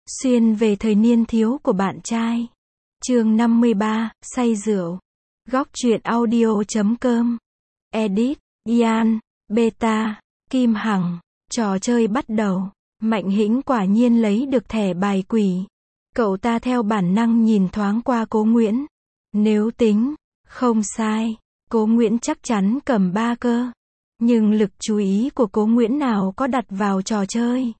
Xuyên về thời niên thiếu của bạn trai. Chương 53, say rượu. Góc truyện audio.com. Edit, Ian, Beta, Kim Hằng. Trò chơi bắt đầu. Mạnh Hĩnh quả nhiên lấy được thẻ bài quỷ. Cậu ta theo bản năng nhìn thoáng qua Cố Nguyễn. Nếu tính, không sai, Cố Nguyễn chắc chắn cầm 3 cơ. Nhưng lực chú ý của Cố Nguyễn nào có đặt vào trò chơi.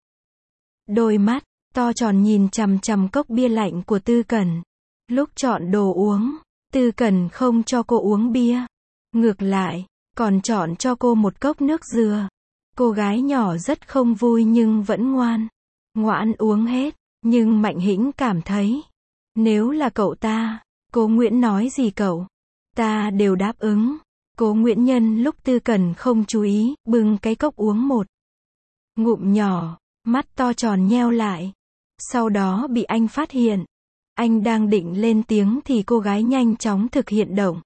Đôi mắt to tròn nhìn chằm chằm cốc bia lạnh của Tư Cẩn. Lúc chọn đồ uống, Tư Cẩn không cho cô uống bia. Ngược lại, còn chọn cho cô một cốc nước dừa. Cô gái nhỏ rất không vui nhưng vẫn ngoãn uống hết. Nhưng Mạnh Hĩnh cảm thấy, nếu là cậu ta, Cố Nguyễn nói gì cậu ta đều đáp ứng. Cố Nguyễn nhân lúc Tư Cẩn không chú ý, bưng cái cốc uống một ngụm nhỏ, mắt to tròn nheo lại. Sau đó bị anh phát hiện. Anh đang định lên tiếng thì cô gái nhanh chóng thực hiện động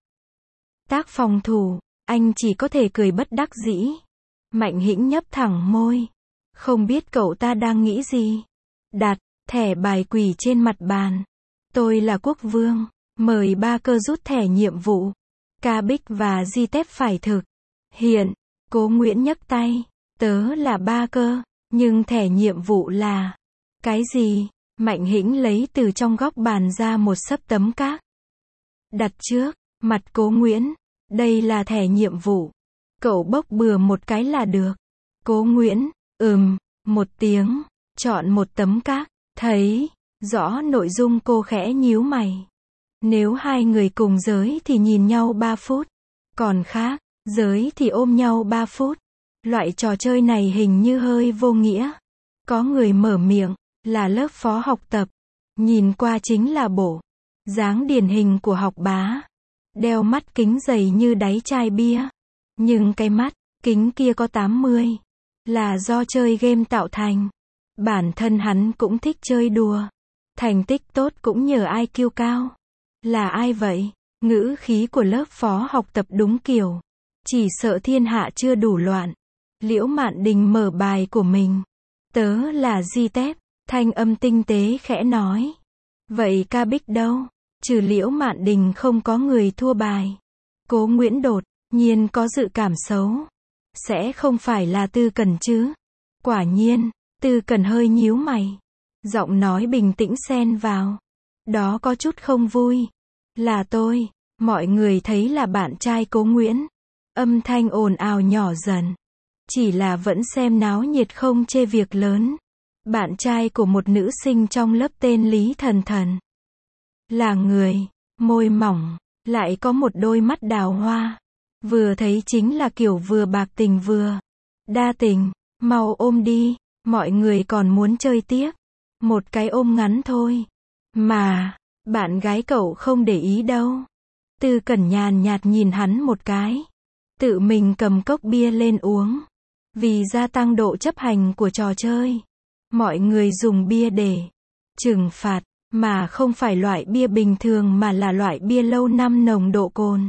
tác phòng thủ. Anh chỉ có thể cười bất đắc dĩ. Mạnh Hĩnh nhấp thẳng môi. Không biết cậu ta đang nghĩ gì. Đặt thẻ bài quỷ trên mặt bàn. Tôi là quốc vương. Mời 3 cơ rút thẻ nhiệm vụ. Ca Bích và Di Tép phải thực hiện. Cố Nguyễn nhấc tay. Tớ là 3 cơ. Nhưng thẻ nhiệm vụ là cái gì? Mạnh Hĩnh lấy từ trong góc bàn ra một xấp tấm cát. Đặt trước mặt Cố Nguyễn. Đây là thẻ nhiệm vụ. Cậu bốc bừa một cái là được. Cố Nguyễn, một tiếng, chọn một tấm cát. Thấy rõ nội dung cô khẽ nhíu mày. Nếu hai người cùng giới thì nhìn nhau 3 phút. Còn khác giới thì ôm nhau 3 phút. Loại trò chơi này hình như hơi vô nghĩa. Có người mở miệng, là lớp phó học tập. Nhìn qua chính là bộ dáng điển hình của học bá. Đeo mắt kính dày như đáy chai bia. Nhưng cái mắt kính kia có 80. Là do chơi game tạo thành. Bản thân hắn cũng thích chơi đùa. Thành tích tốt cũng nhờ IQ cao. Là ai vậy? Ngữ khí của lớp phó học tập đúng kiểu. Chỉ sợ thiên hạ chưa đủ loạn. Liễu Mạn Đình mở bài của mình. Tớ là Di Tép. Thanh âm tinh tế khẽ nói. Vậy Ca Bích đâu? Trừ Liễu Mạn Đình không có người thua bài. Cố Nguyễn đột nhiên có dự cảm xấu. Sẽ không phải là Tư Cẩn chứ? Quả nhiên, Tư Cẩn hơi nhíu mày. Giọng nói bình tĩnh xen vào. Đó có chút không vui. Là tôi. Mọi người thấy là bạn trai Cố Nguyễn. Âm thanh ồn ào nhỏ dần. Chỉ là vẫn xem náo nhiệt không chê việc lớn. Bạn trai của một nữ sinh trong lớp tên Lý Thần Thần. Là người, môi mỏng, lại có một đôi mắt đào hoa. Vừa thấy chính là kiểu vừa bạc tình vừa đa tình. Mau ôm đi, mọi người còn muốn chơi tiếp. Một cái ôm ngắn thôi. Mà, bạn gái cậu không để ý đâu. Tư Cẩn nhàn nhạt nhìn hắn một cái. Tự mình cầm cốc bia lên uống. Vì gia tăng độ chấp hành của trò chơi. Mọi người dùng bia để trừng phạt, mà không phải loại bia bình thường mà là loại bia lâu năm nồng độ cồn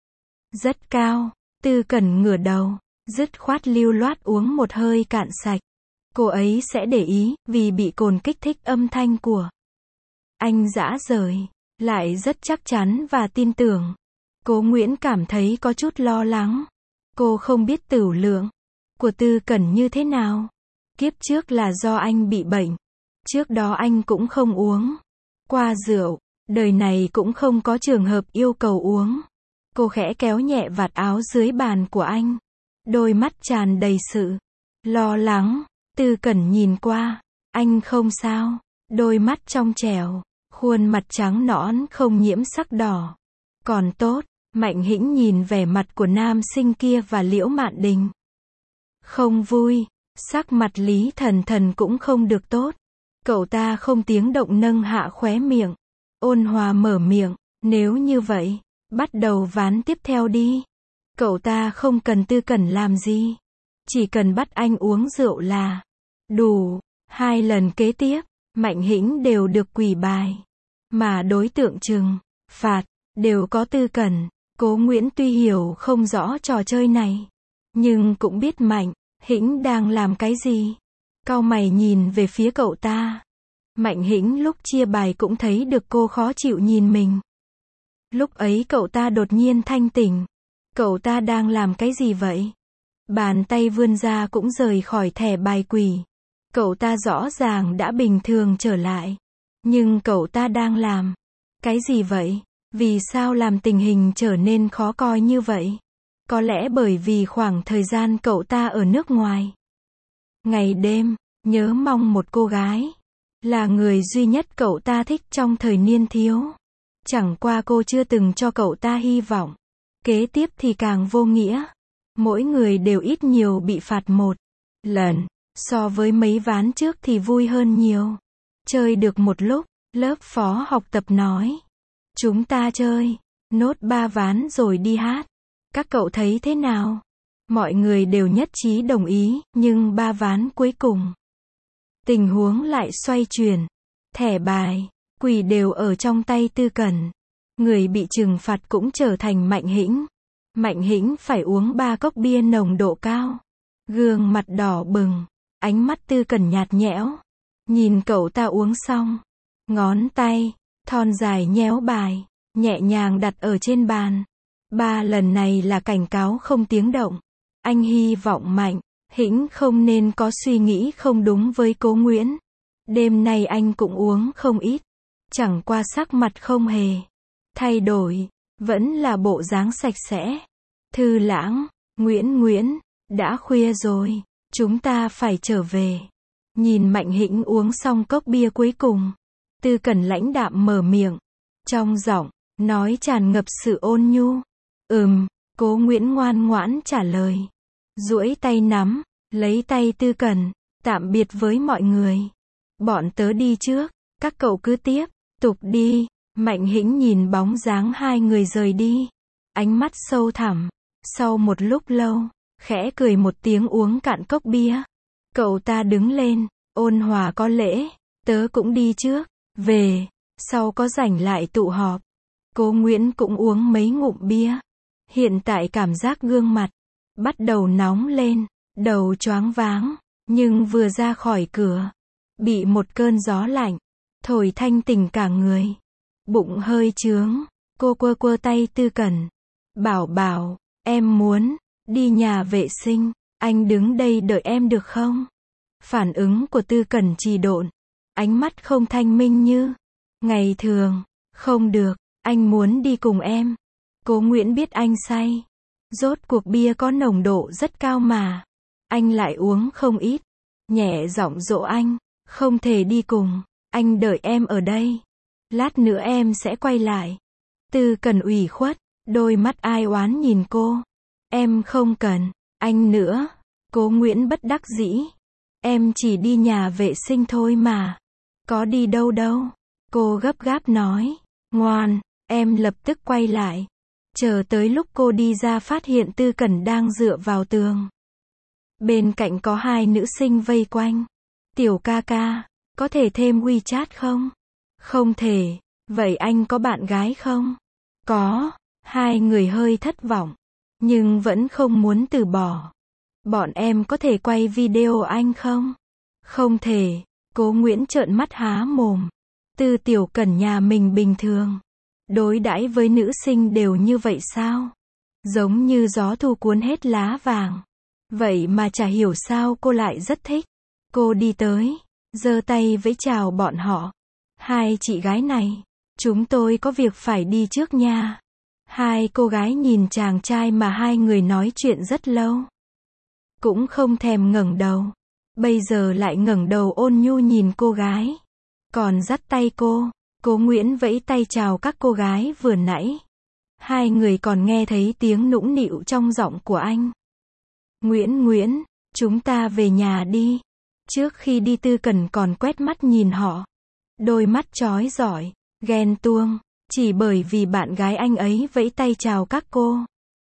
rất cao. Tư Cẩn ngửa đầu, dứt khoát lưu loát uống một hơi cạn sạch. Cô ấy sẽ để ý, vì bị cồn kích thích âm thanh của anh rã rời. Lại rất chắc chắn và tin tưởng. Cố Nguyễn cảm thấy có chút lo lắng. Cô không biết tửu lượng của Tư Cẩn như thế nào. Kiếp trước là do anh bị bệnh. Trước đó anh cũng không uống qua rượu. Đời này cũng không có trường hợp yêu cầu uống. Cô khẽ kéo nhẹ vạt áo dưới bàn của anh. Đôi mắt tràn đầy sự lo lắng. Tư Cẩn nhìn qua. Anh không sao. Đôi mắt trong trẻo. Khuôn mặt trắng nõn không nhiễm sắc đỏ. Còn tốt. Mạnh Hĩnh nhìn vẻ mặt của nam sinh kia và Liễu Mạn Đình. Không vui. Sắc mặt Lý Thần Thần cũng không được tốt. Cậu ta không tiếng động nâng hạ khóe miệng. Ôn hòa mở miệng. Nếu như vậy, bắt đầu ván tiếp theo đi. Cậu ta không cần Tư Cẩn làm gì. Chỉ cần bắt anh uống rượu là đủ. 2 lần kế tiếp, Mạnh Hĩnh đều được quỷ bài. Mà đối tượng trừng phạt đều có Tư Cẩn. Cố Nguyễn tuy hiểu không rõ trò chơi này, nhưng cũng biết Mạnh Hĩnh đang làm cái gì. Cau mày nhìn về phía cậu ta. Mạnh Hĩnh lúc chia bài cũng thấy được cô khó chịu nhìn mình. Lúc ấy cậu ta đột nhiên thanh tỉnh. Cậu ta đang làm cái gì vậy? Bàn tay vươn ra cũng rời khỏi thẻ bài quỷ. Cậu ta rõ ràng đã bình thường trở lại. Nhưng cậu ta đang làm cái gì vậy? Vì sao làm tình hình trở nên khó coi như vậy? Có lẽ bởi vì khoảng thời gian cậu ta ở nước ngoài. Ngày đêm, nhớ mong một cô gái. Là người duy nhất cậu ta thích trong thời niên thiếu. Chẳng qua cô chưa từng cho cậu ta hy vọng. Kế tiếp thì càng vô nghĩa. Mỗi người đều ít nhiều bị phạt một lần. So với mấy ván trước thì vui hơn nhiều. Chơi được một lúc, lớp phó học tập nói. Chúng ta chơi nốt 3 ván rồi đi hát. Các cậu thấy thế nào? Mọi người đều nhất trí đồng ý, nhưng 3 ván cuối cùng. Tình huống lại xoay chuyển. Thẻ bài, quỷ đều ở trong tay Tư Cẩn. Người bị trừng phạt cũng trở thành Mạnh Hĩnh. Mạnh Hĩnh phải uống 3 cốc bia nồng độ cao. Gương mặt đỏ bừng. Ánh mắt Tư Cẩn nhạt nhẽo. Nhìn cậu ta uống xong. Ngón tay, thon dài nhéo bài. Nhẹ nhàng đặt ở trên bàn. 3 lần này là cảnh cáo không tiếng động. Anh hy vọng Mạnh Hĩnh không nên có suy nghĩ không đúng với Cố Nguyễn. Đêm nay anh cũng uống không ít. Chẳng qua sắc mặt không hề thay đổi. Vẫn là bộ dáng sạch sẽ. Thư lãng, Nguyễn, đã khuya rồi. Chúng ta phải trở về. Nhìn Mạnh Hĩnh uống xong cốc bia cuối cùng. Tư Cẩn lãnh đạm mở miệng. Trong giọng nói tràn ngập sự ôn nhu. Cố Nguyễn ngoan ngoãn trả lời. Duỗi tay nắm lấy tay Tư Cẩn. Tạm biệt với mọi người. Bọn tớ đi trước. Các cậu cứ tiếp tục đi. Mạnh Hĩnh nhìn bóng dáng hai người rời đi. Ánh mắt sâu thẳm. Sau một lúc lâu, khẽ cười một tiếng uống cạn cốc bia. Cậu ta đứng lên, ôn hòa có lễ. Tớ cũng đi trước. Về. Sau có rảnh lại tụ họp. Cố Nguyễn cũng uống mấy ngụm bia. Hiện tại cảm giác gương mặt bắt đầu nóng lên, đầu choáng váng, nhưng vừa ra khỏi cửa, bị một cơn gió lạnh thổi thanh tỉnh cả người. Bụng hơi chướng, cô quơ tay Tư Cẩn. Bảo, em muốn đi nhà vệ sinh, anh đứng đây đợi em được không? Phản ứng của Tư Cẩn trì độn, ánh mắt không thanh minh như ngày thường. Không được, anh muốn đi cùng em. Cố Nguyễn biết anh say. Rốt cuộc bia có nồng độ rất cao mà. Anh lại uống không ít. Nhẹ giọng dỗ anh. Không thể đi cùng. Anh đợi em ở đây. Lát nữa em sẽ quay lại. Tư Cẩn ủy khuất. Đôi mắt ai oán nhìn cô. Em không cần anh nữa. Cố Nguyễn bất đắc dĩ. Em chỉ đi nhà vệ sinh thôi mà. Có đi đâu đâu. Cô gấp gáp nói. Ngoan, em lập tức quay lại. Chờ tới lúc cô đi ra phát hiện Tư Cẩn đang dựa vào tường. Bên cạnh có 2 nữ sinh vây quanh. Tiểu ca ca, có thể thêm WeChat không? Không thể. Vậy anh có bạn gái không? Có. 2 người hơi thất vọng. Nhưng vẫn không muốn từ bỏ. Bọn em có thể quay video anh không? Không thể. Cố Nguyễn trợn mắt há mồm. Tư Tiểu Cẩn nhà mình bình thường. Đối đãi với nữ sinh đều như vậy sao? Giống như gió thu cuốn hết lá vàng. Vậy mà chả hiểu sao cô lại rất thích. Cô đi tới, giơ tay vẫy chào bọn họ. 2 chị gái này, chúng tôi có việc phải đi trước nha. 2 cô gái nhìn chàng trai mà 2 người nói chuyện rất lâu. Cũng không thèm ngẩng đầu. Bây giờ lại ngẩng đầu ôn nhu nhìn cô gái. Còn dắt tay cô. Cố Nguyễn vẫy tay chào các cô gái vừa nãy. 2 người còn nghe thấy tiếng nũng nịu trong giọng của anh. Nguyễn, chúng ta về nhà đi. Trước khi đi Tư Cẩn còn quét mắt nhìn họ. Đôi mắt chói giỏi, ghen tuông, chỉ bởi vì bạn gái anh ấy vẫy tay chào các cô.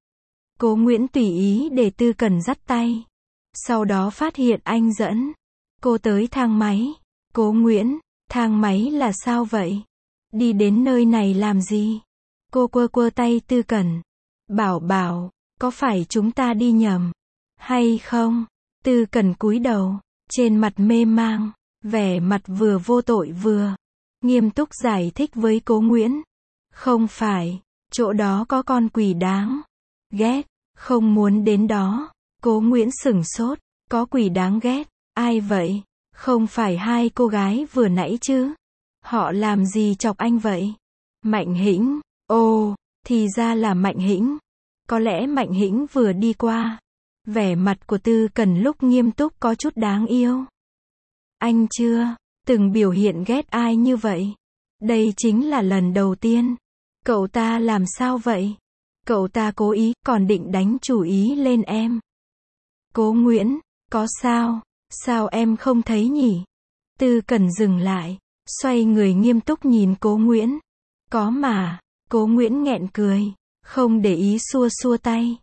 Cố Nguyễn tùy ý để Tư Cẩn dắt tay. Sau đó phát hiện anh dẫn cô tới thang máy. Cố Nguyễn, thang máy là sao vậy? Đi đến nơi này làm gì? Cô quơ tay Tư Cẩn. Bảo, có phải chúng ta đi nhầm hay không? Tư Cẩn cúi đầu, trên mặt mê mang. Vẻ mặt vừa vô tội vừa nghiêm túc giải thích với Cố Nguyễn. Không phải, chỗ đó có con quỷ đáng ghét, không muốn đến đó. Cố Nguyễn sửng sốt, có quỷ đáng ghét, ai vậy? Không phải hai cô gái vừa nãy chứ? Họ làm gì chọc anh vậy? Mạnh Hĩnh, ồ, thì ra là Mạnh Hĩnh. Có lẽ Mạnh Hĩnh vừa đi qua. Vẻ mặt của Tư Cẩn lúc nghiêm túc có chút đáng yêu. Anh chưa từng biểu hiện ghét ai như vậy. Đây chính là lần đầu tiên. Cậu ta làm sao vậy? Cậu ta cố ý, còn định đánh chủ ý lên em. Cố Nguyễn, có sao? Sao em không thấy nhỉ? Tư Cẩn dừng lại, xoay người nghiêm túc nhìn Cố Nguyễn. Có mà. Cố Nguyễn nghẹn cười, không để ý xua xua tay.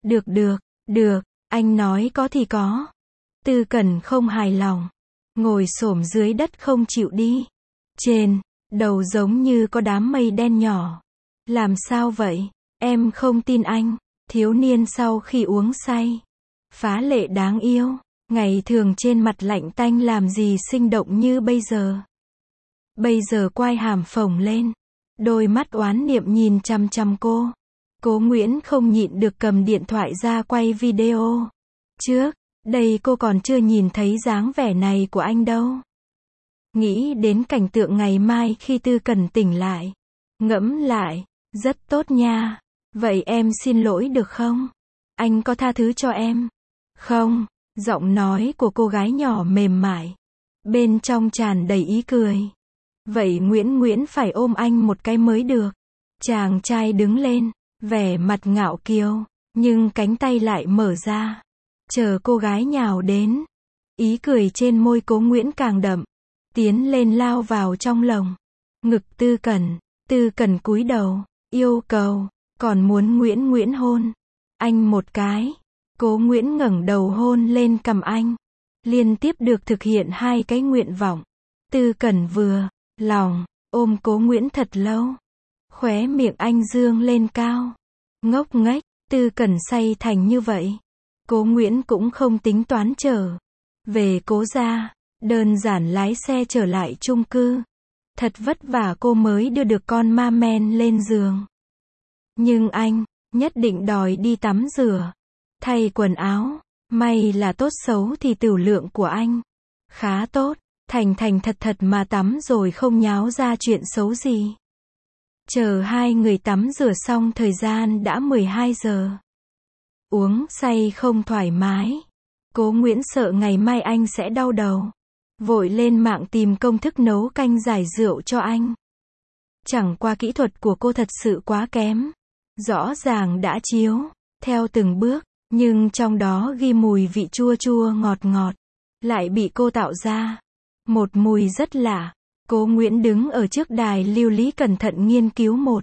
Được, anh nói có thì có. Tư Cẩn không hài lòng, ngồi xổm dưới đất không chịu đi. Trên đầu giống như có đám mây đen nhỏ. Làm sao vậy? Em không tin anh. Thiếu niên sau khi uống say, phá lệ đáng yêu. Ngày thường trên mặt lạnh tanh làm gì sinh động như bây giờ. Bây giờ quai hàm phồng lên, đôi mắt oán niệm nhìn chằm chằm cô. Cố Nguyễn không nhịn được cầm điện thoại ra quay video. Trước đây cô còn chưa nhìn thấy dáng vẻ này của anh đâu. Nghĩ đến cảnh tượng ngày mai khi Tư Cẩn tỉnh lại. Ngẫm lại, rất tốt nha. Vậy em xin lỗi được không? Anh có tha thứ cho em? Không, giọng nói của cô gái nhỏ mềm mại. Bên trong tràn đầy ý cười. Vậy Nguyễn phải ôm anh một cái mới được. Chàng trai đứng lên, vẻ mặt ngạo kiều, nhưng cánh tay lại mở ra. Chờ cô gái nhào đến. Ý cười trên môi Cố Nguyễn càng đậm. Tiến lên lao vào trong lồng ngực Tư Cẩn cúi đầu, yêu cầu, còn muốn Nguyễn hôn anh một cái. Cố Nguyễn ngẩng đầu hôn lên cằm anh, liên tiếp được thực hiện hai cái nguyện vọng. Tư Cẩn vừa lòng ôm Cố Nguyễn thật lâu, khóe miệng anh dương lên cao. Ngốc nghếch, Tư Cẩn say thành như vậy. Cố Nguyễn cũng không tính toán trở về Cố gia, đơn giản lái xe trở lại chung cư. Thật vất vả cô mới đưa được con ma men lên giường. Nhưng anh nhất định đòi đi tắm rửa, thay quần áo. May là tốt xấu thì tửu lượng của anh khá tốt, thành thật mà tắm rồi không nháo ra chuyện xấu gì. Chờ hai người tắm rửa xong thời gian đã 12 giờ. Uống say không thoải mái. Cố Nguyễn sợ ngày mai anh sẽ đau đầu. Vội lên mạng tìm công thức nấu canh giải rượu cho anh. Chẳng qua kỹ thuật của cô thật sự quá kém. Rõ ràng đã chiếu theo từng bước, nhưng trong đó ghi mùi vị chua ngọt, lại bị cô tạo ra một mùi rất lạ. Cố Nguyễn đứng ở trước đài lưu lý cẩn thận nghiên cứu một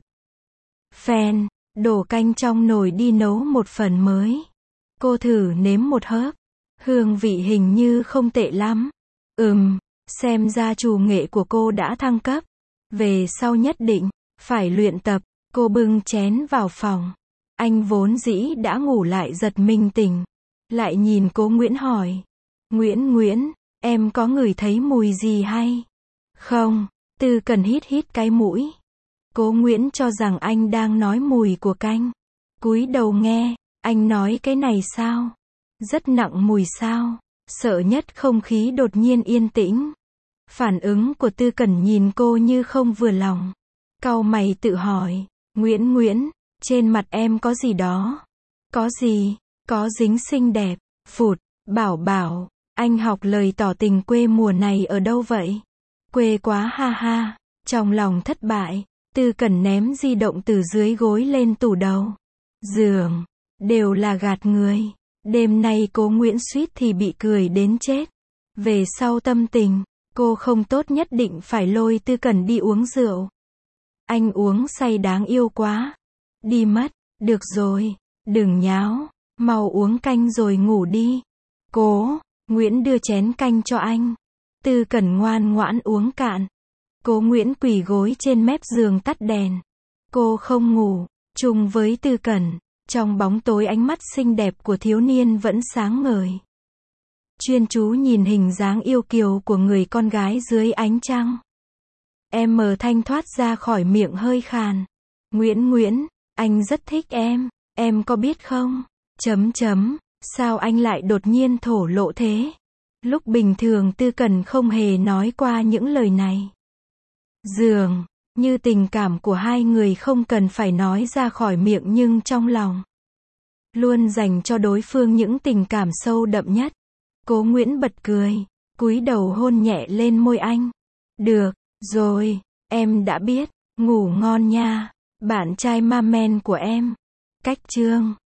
phen, đổ canh trong nồi đi nấu một phần mới. Cô thử nếm một hớp, hương vị hình như không tệ lắm. Xem ra chủ nghệ của cô đã thăng cấp. Về sau nhất định phải luyện tập. Cô bưng chén vào phòng. Anh vốn dĩ đã ngủ lại giật mình tỉnh, lại nhìn Cố Nguyễn hỏi. Nguyễn, em có ngửi thấy mùi gì hay không? Tư Cẩn hít cái mũi. Cố Nguyễn cho rằng anh đang nói mùi của canh. Cúi đầu nghe, anh nói cái này sao? Rất nặng mùi sao? Sợ nhất không khí đột nhiên yên tĩnh. Phản ứng của Tư Cẩn nhìn cô như không vừa lòng. Cau mày tự hỏi. Nguyễn, trên mặt em có gì đó? Có gì? Có dính xinh đẹp. Phụt, bảo, anh học lời tỏ tình quê mùa này ở đâu vậy? Quê quá ha ha. Trong lòng thất bại, Tư Cẩn ném di động từ dưới gối lên tủ đầu giường. Đều là gạt người. Đêm nay Cố Nguyễn suýt thì bị cười đến chết. Về sau tâm tình cô không tốt nhất định phải lôi Tư Cẩn đi uống rượu. Anh uống say đáng yêu quá. Đi mất. Được rồi, đừng nháo. Mau uống canh rồi ngủ đi. Cố Nguyễn đưa chén canh cho anh. Tư Cẩn ngoan ngoãn uống cạn. Cố Nguyễn quỳ gối trên mép giường tắt đèn. Cô không ngủ chung với Tư Cẩn. Trong bóng tối ánh mắt xinh đẹp của thiếu niên vẫn sáng ngời. chuyên chú nhìn hình dáng yêu kiều của người con gái dưới ánh trăng. M thanh thoát ra khỏi miệng hơi khàn. Nguyễn, anh rất thích em có biết không? Sao anh lại đột nhiên thổ lộ thế? Lúc bình thường Tư Cần không hề nói qua những lời này. Dường như tình cảm của hai người không cần phải nói ra khỏi miệng nhưng trong lòng luôn dành cho đối phương những tình cảm sâu đậm nhất. Cố Nguyễn bật cười, cúi đầu hôn nhẹ lên môi anh. Được rồi, em đã biết, ngủ ngon nha, bạn trai ma men của em. Cách chương